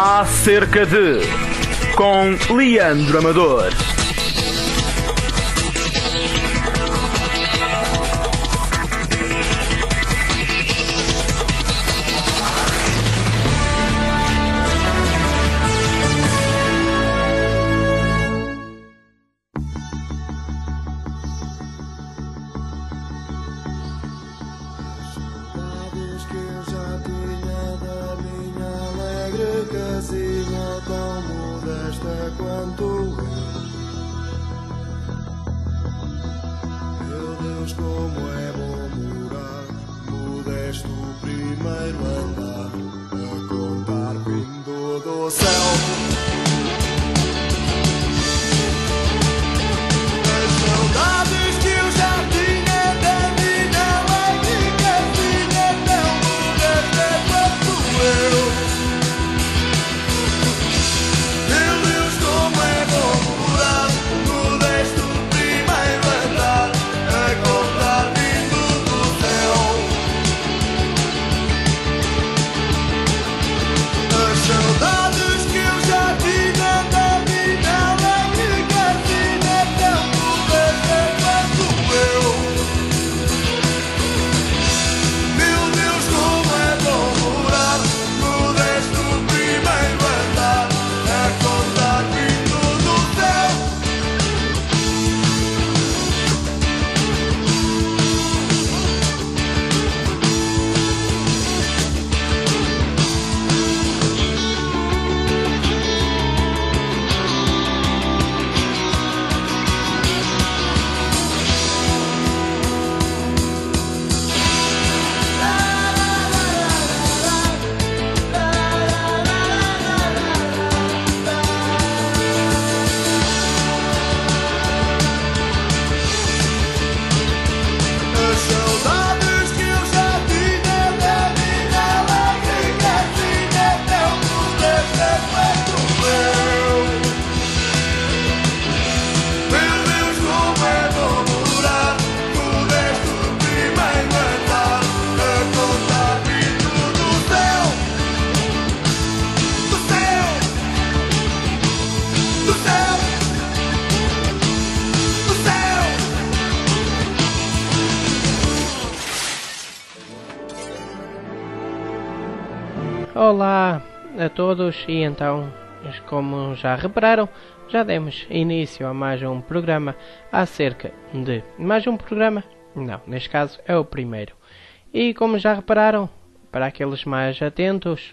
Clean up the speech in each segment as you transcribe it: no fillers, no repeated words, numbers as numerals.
Acerca de com Leandro Amador. Casinha tão modesta quanto eu. Meu Deus, como é bom morar modesto primeiro andar, a contar vindo do céu. As saudades que eu já tinha da minha alegre casinha tão modesta quanto eu. Olá a todos, e então, como já repararam, já demos início a mais um programa acerca de... Mais um programa? Não, neste caso é o primeiro. E como já repararam, para aqueles mais atentos,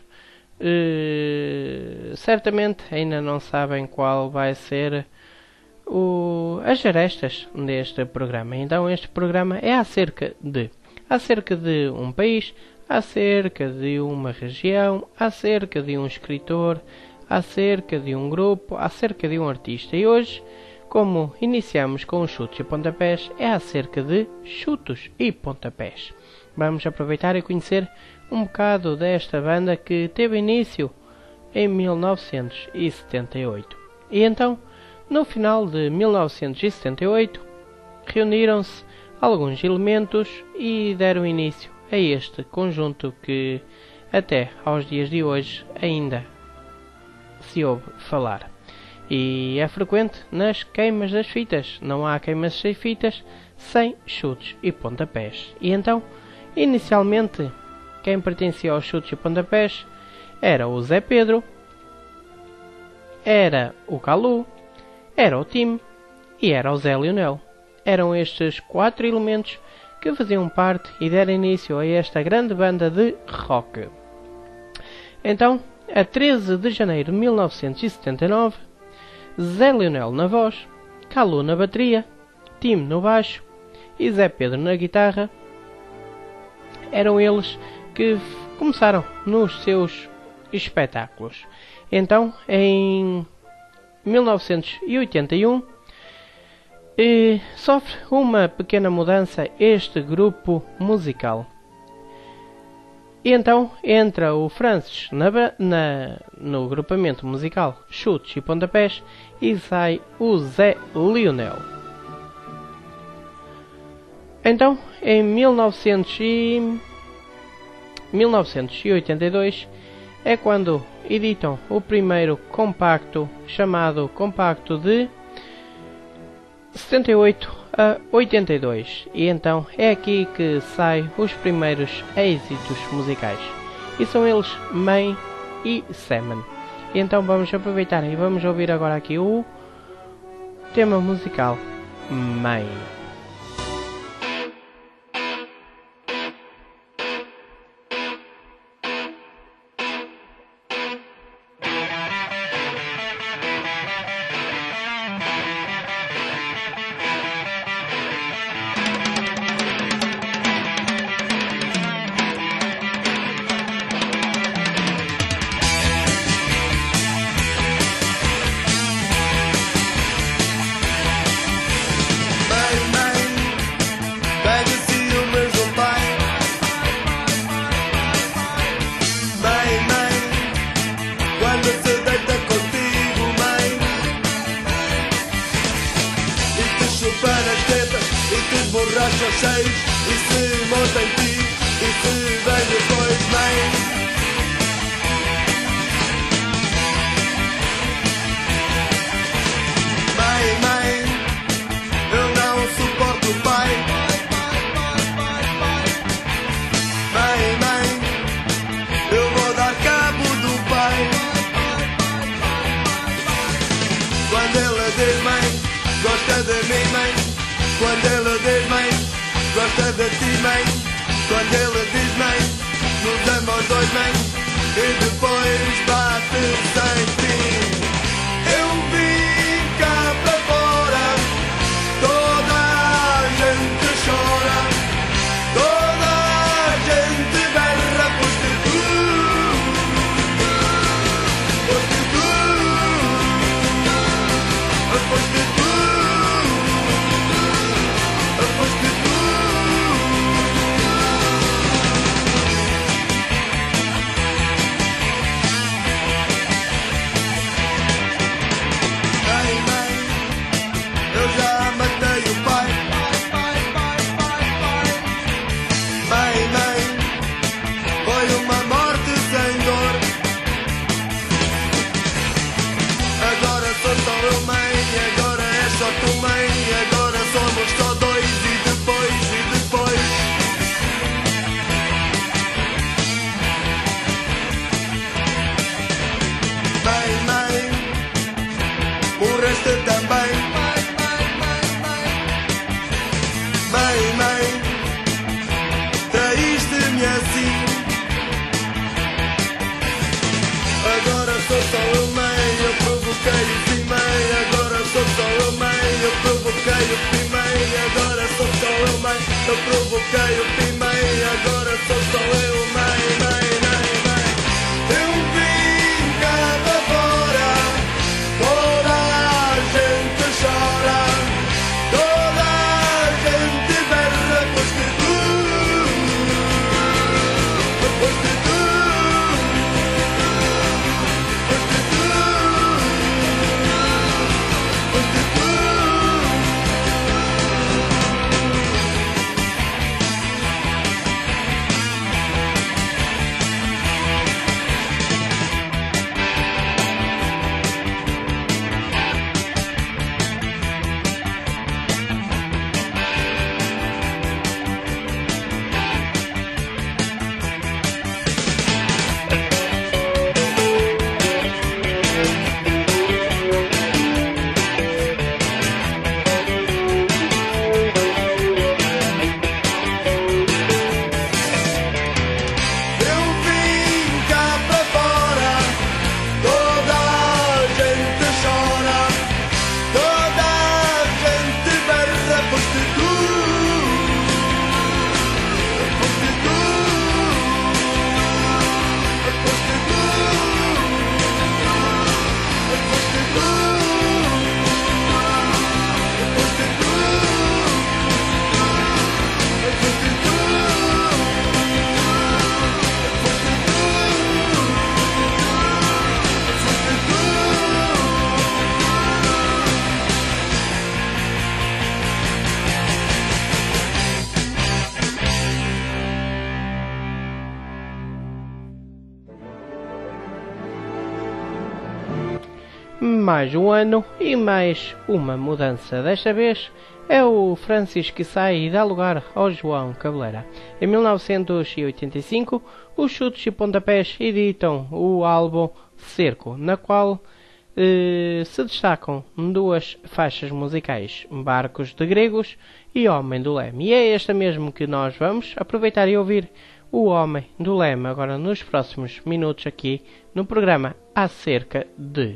certamente ainda não sabem qual vai ser as arestas deste programa. Então este programa é acerca de um país, acerca de uma região, acerca de um escritor, acerca de um grupo, acerca de um artista. E hoje, como iniciamos com os chutes e pontapés, é acerca de chutos e pontapés. Vamos aproveitar e conhecer um bocado desta banda que teve início em 1978. E então, no final de 1978, reuniram-se alguns elementos e deram início a este conjunto que até aos dias de hoje ainda se ouve falar. E é frequente nas queimas das fitas. Não há queimas sem fitas sem chutes e pontapés. E então, inicialmente, quem pertencia aos chutes e pontapés era o Zé Pedro, era o Calu, era o Tim e era o Zé Lionel. Eram estes 4 elementos que faziam parte e deram início a esta grande banda de rock. Então, a 13 de janeiro de 1979, Zé Lionel na voz, Calu na bateria, Tim no baixo e Zé Pedro na guitarra, eram eles que começaram nos seus espetáculos. Então, em 1981, sofre uma pequena mudança este grupo musical. E então entra o Francis no agrupamento musical Chutes e Pontapés e sai o Zé Lionel. Então, em 1982, é quando editam o primeiro compacto, chamado compacto de 78 a 82, e então é aqui que saem os primeiros êxitos musicais, e são eles Mãe e Semen. E então vamos aproveitar e vamos ouvir agora aqui o tema musical Mãe. Borrachos cheios e se monta em ti e se vem depois, mãe. Mãe, mãe, eu não suporto o pai. Mãe, mãe, eu vou dar cabo do pai. Quando ela diz mãe, gosta de mim, mãe. Quando ela diz mãe, gosta de ti, mãe. Quando ela diz mãe, nos ama os dois, mãe. E depois bate sem fim. Eu vim cá para fora, toda a gente chora, toda a gente berra, foste tu, foste tu, foste tu. Eu provoquei o fim, mãe, agora sou só eu, mãe, mãe, mãe, mãe. Eu vim cá para fora, toda a gente chora, toda a gente berra, pois que tu, pois que tu, pois que tu, pois que tu. Mais um ano e mais uma mudança. Desta vez é o Francisco que sai e dá lugar ao João Cabeleira. Em 1985, os Chutes e Pontapés editam o álbum Cerco, na qual se destacam duas faixas musicais, Barcos de Gregos e Homem do Leme. E é esta mesmo que nós vamos aproveitar e ouvir, o Homem do Leme, agora nos próximos minutos aqui no programa Acerca de...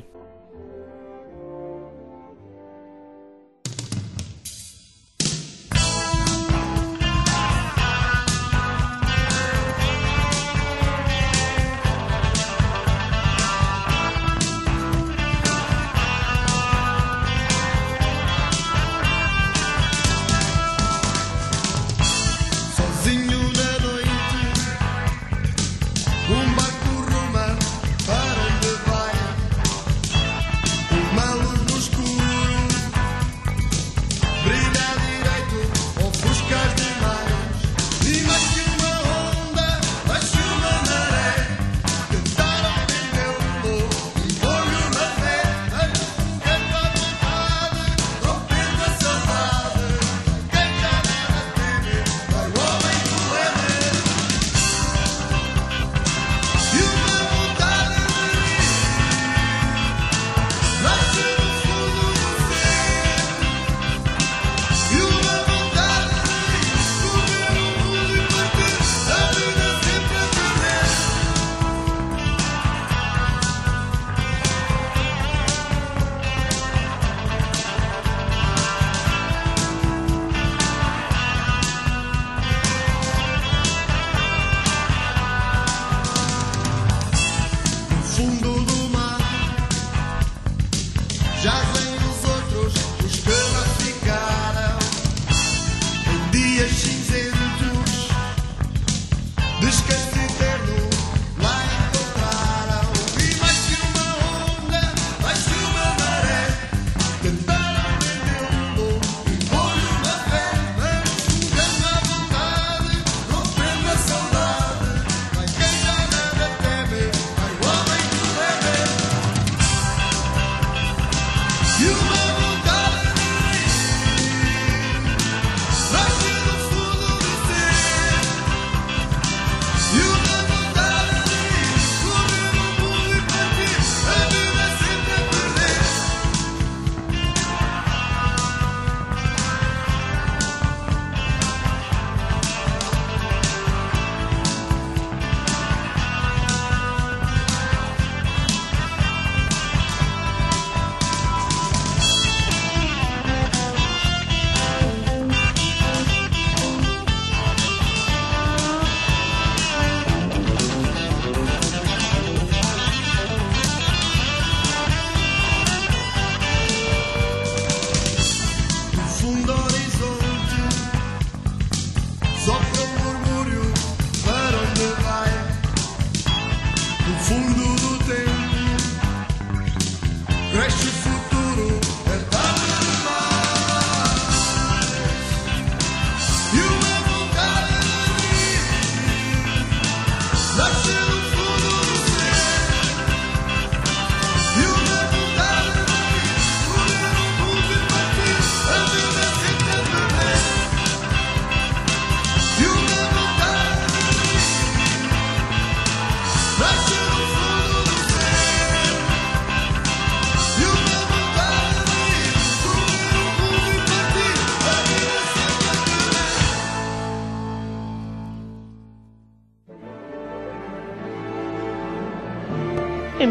Em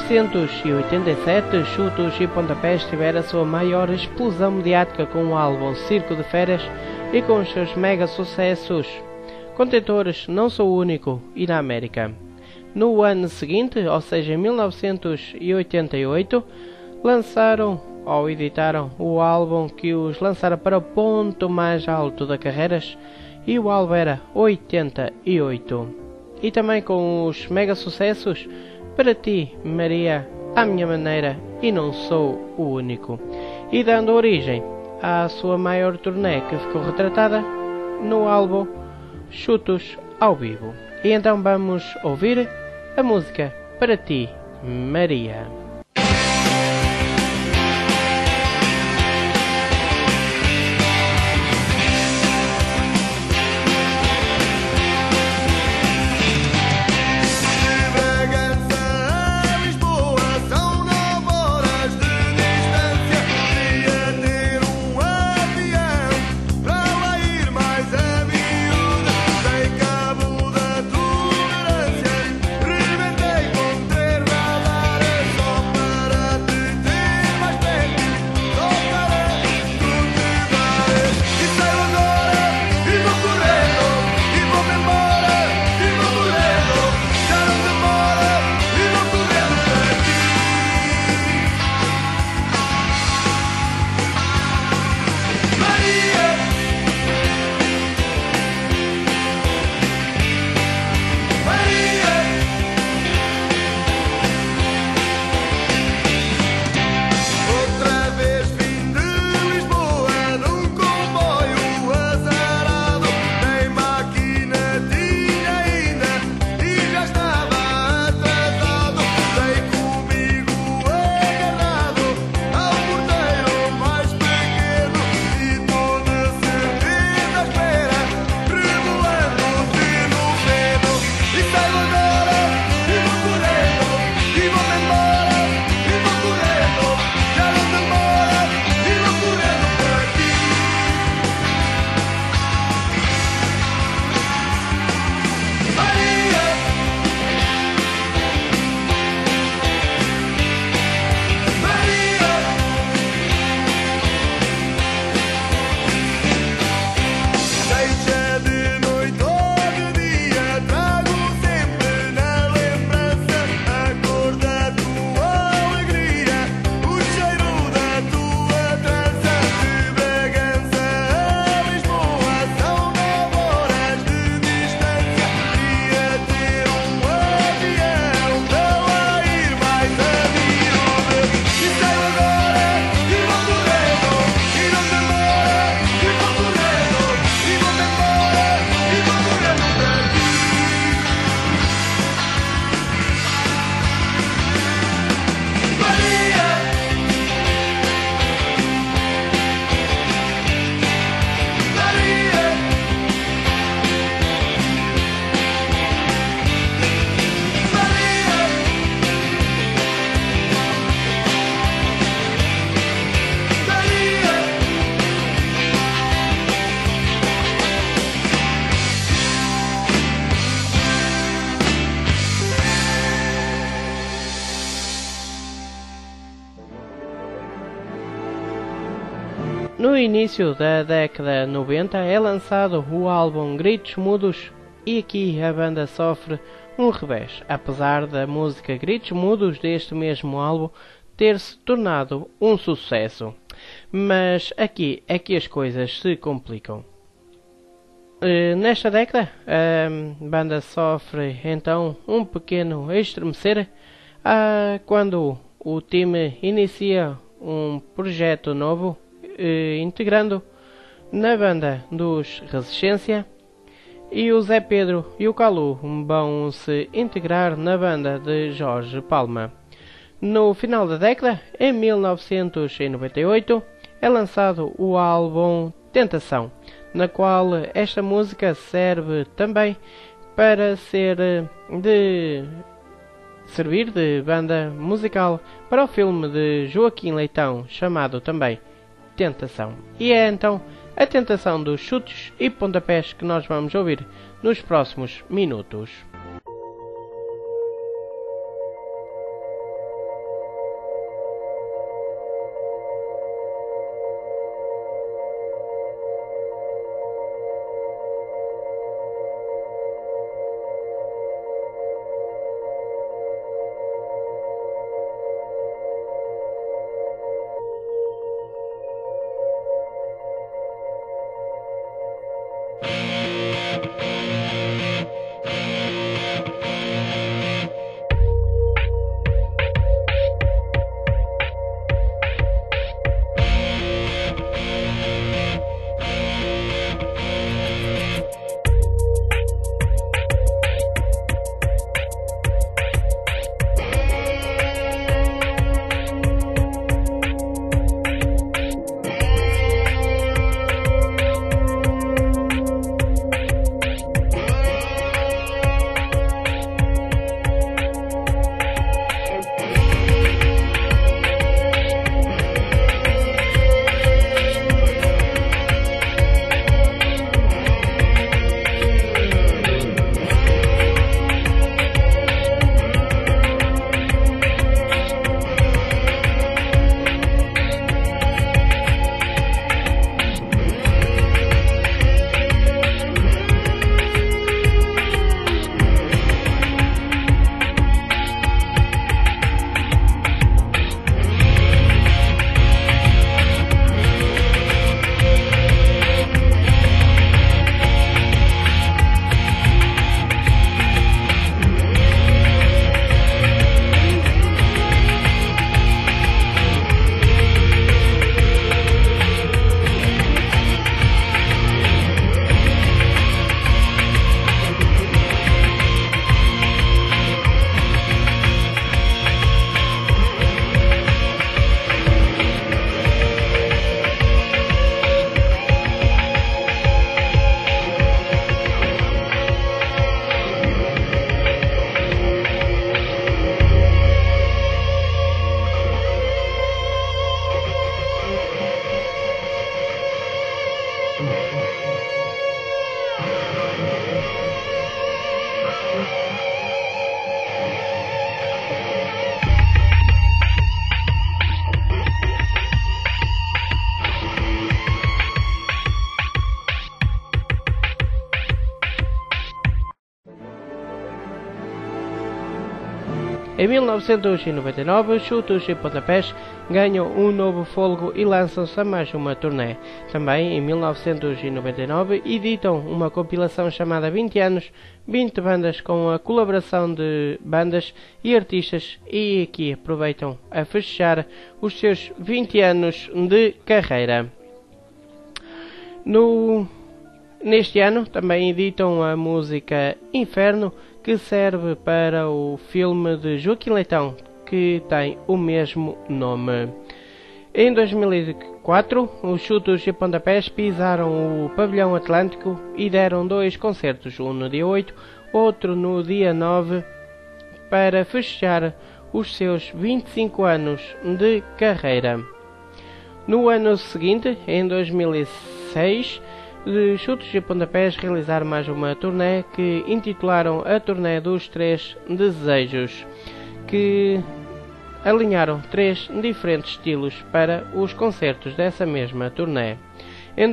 1987, Chutes e Pontapés tiveram a sua maior explosão mediática com o álbum Circo de Feras e com os seus mega sucessos Contentores, Não Sou o Único e Na América. No ano seguinte, ou seja, em 1988, lançaram ou editaram o álbum que os lançara para o ponto mais alto da carreira, e o álbum era 88. E também com os mega sucessos Para Ti, Maria, À Minha Maneira e Não Sou o Único, e dando origem à sua maior turnê, que ficou retratada no álbum Chutos ao Vivo. E então vamos ouvir a música Para Ti, Maria. início da década 90 é lançado o álbum Gritos Mudos e aqui a banda sofre um revés, apesar da música Gritos Mudos deste mesmo álbum ter se tornado um sucesso. Mas aqui é que as coisas se complicam. Nesta década, a banda sofre então um pequeno estremecer quando o time inicia um projeto novo, integrando na banda dos Resistência, e o Zé Pedro e o Calu vão se integrar na banda de Jorge Palma. No final da década, em 1998, é lançado o álbum Tentação, na qual esta música serve também para servir de banda musical para o filme de Joaquim Leitão, chamado também Tentação. E é então a tentação dos chutes e pontapés que nós vamos ouvir nos próximos minutos. Em 1999, Chutos e Pontapés ganham um novo fôlego e lançam-se a mais uma turnê. Também em 1999 editam uma compilação chamada 20 anos, 20 bandas com a colaboração de bandas e artistas, e aqui aproveitam a fechar os seus 20 anos de carreira. Neste ano também editam a música Inferno, que serve para o filme de Joaquim Leitão, que tem o mesmo nome. Em 2004, os Chutos e Pontapés pisaram o Pavilhão Atlântico e deram 2 concertos, um no dia 8, outro no dia 9, para fechar os seus 25 anos de carreira. No ano seguinte, em 2006, de Chutos e Pontapés realizaram mais uma turnê que intitularam a Turnê dos 3 Desejos, que alinharam 3 diferentes estilos para os concertos dessa mesma turnê. Em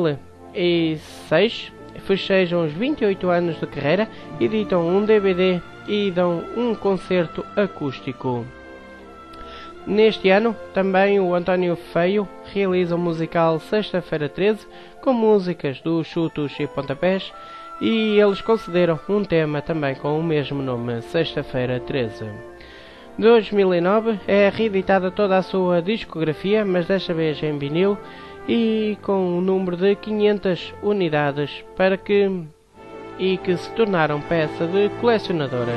2006 festejam os 28 anos de carreira, editam um DVD e dão um concerto acústico. Neste ano, também o António Feio realiza o musical Sexta-feira 13, com músicas dos Chutos e Pontapés, e eles consideram um tema também com o mesmo nome, Sexta-feira 13. 2009 é reeditada toda a sua discografia, mas desta vez em vinil e com um número de 500 unidades que se tornaram peça de colecionadora.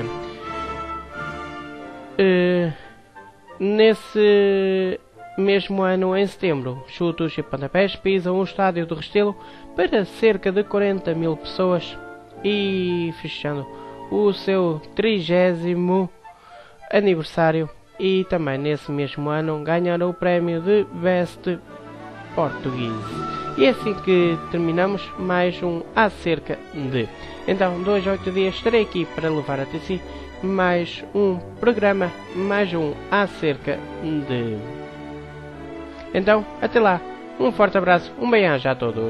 Nesse mesmo ano, em setembro, Chutos e Pontapés pisam o estádio do Restelo para cerca de 40 mil pessoas e fechando o seu 30º aniversário, e também nesse mesmo ano ganharam o prémio de Best Português. E é assim que terminamos mais um Acerca de. Então, 2 a 8 dias estarei aqui para levar até si mais um programa, mais um Acerca de. Então, até lá, um forte abraço, um bem-aja a todos.